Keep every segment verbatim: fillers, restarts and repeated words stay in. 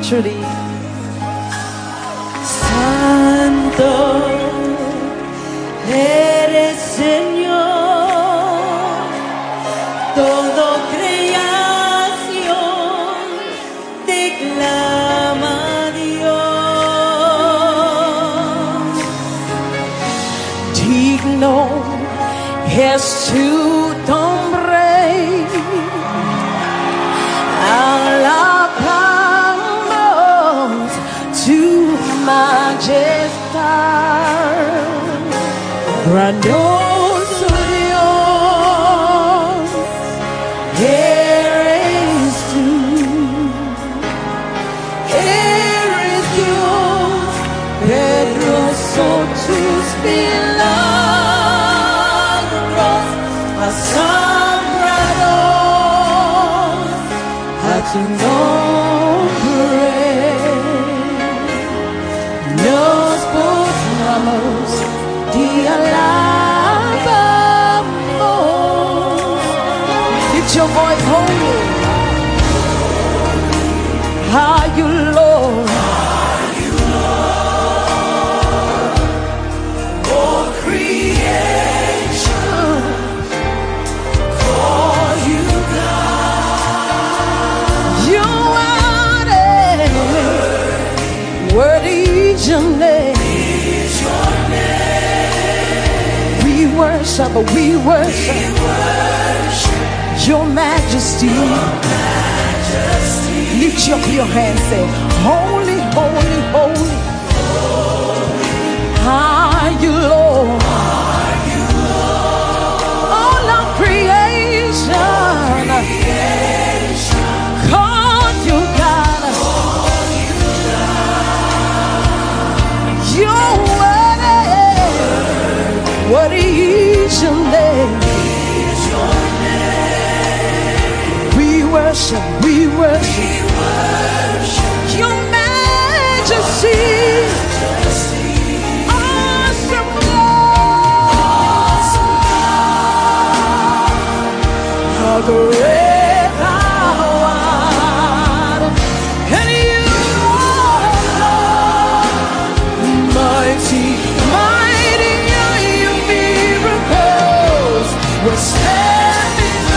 Truly. Santo eres Señor, todo creación te clama a Dios. Digno es tu nombre, alabamos tu majestad, grandioso Dios, eres tú, eres Dios, poderoso tus milagros, asombrados a tu nombre. Nos postramos y alabamos. Lift your voice, holy. Are you Lord? Are you Lord? All creation call you God. You are the worthy is your name. We worship, we worship, We worship your majesty. your majesty. Lift up your hands, say, holy, holy, holy. Are you Lord? Are you Lord? All of creation, Creation call you God. call you God. Your word, what is your name? Is your name. We worship, we worship We worship your majesty. majesty. Awesome Lord, Awesome God. how great thou art. And you are mighty, mighty are your miracles. We're standing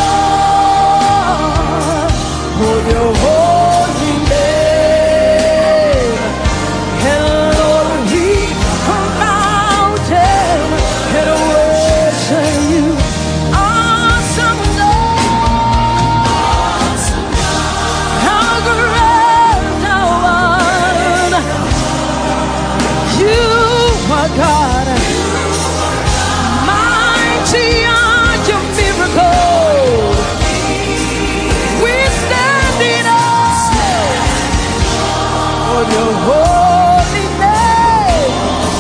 on your holy name. And Lord, we come mountain and worship you. Awesome Lord, Awesome God. how great thou art. You are God. Mighty are your miracles. We're standing on your holy name.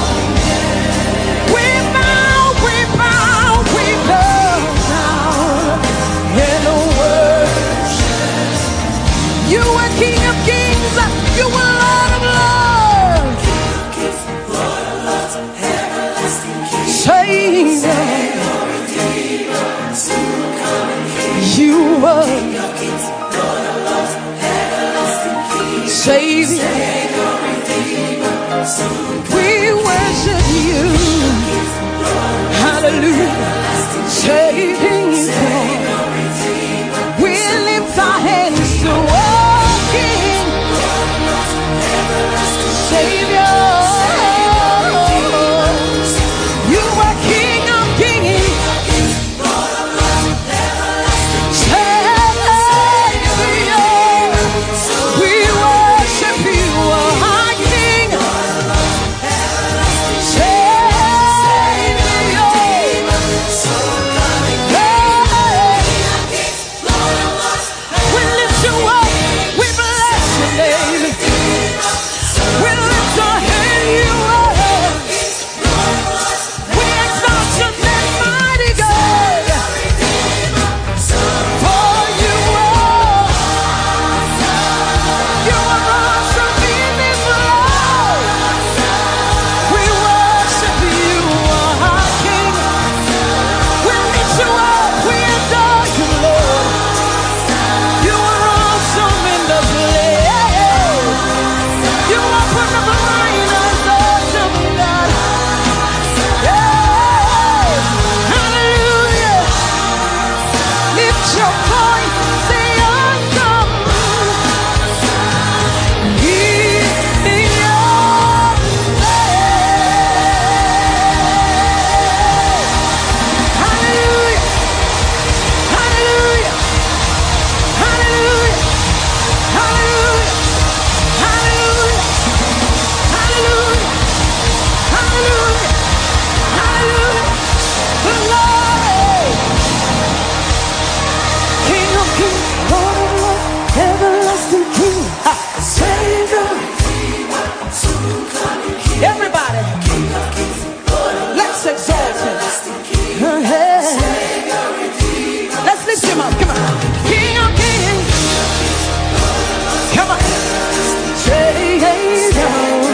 We bow, we bow, we bow down in worship. You are King of Kings. You are Lord of Lords. Lord of Lords, everlasting King. Savior, Redeemer, soon coming King. you are King of Kings, Lord of Lords, everlasting King. Savior. Savior, Redeemer, soon We worship you. Hallelujah. Saving God. We lift our hands to our King, Savior. You are King of Kings, Savior. We worship you, our King, your mouth. Come on. King of kings. Come on. Savior.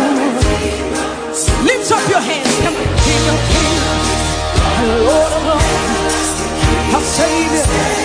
Lift up your hands. Come on. King of kings. Lord of lords. Our Savior.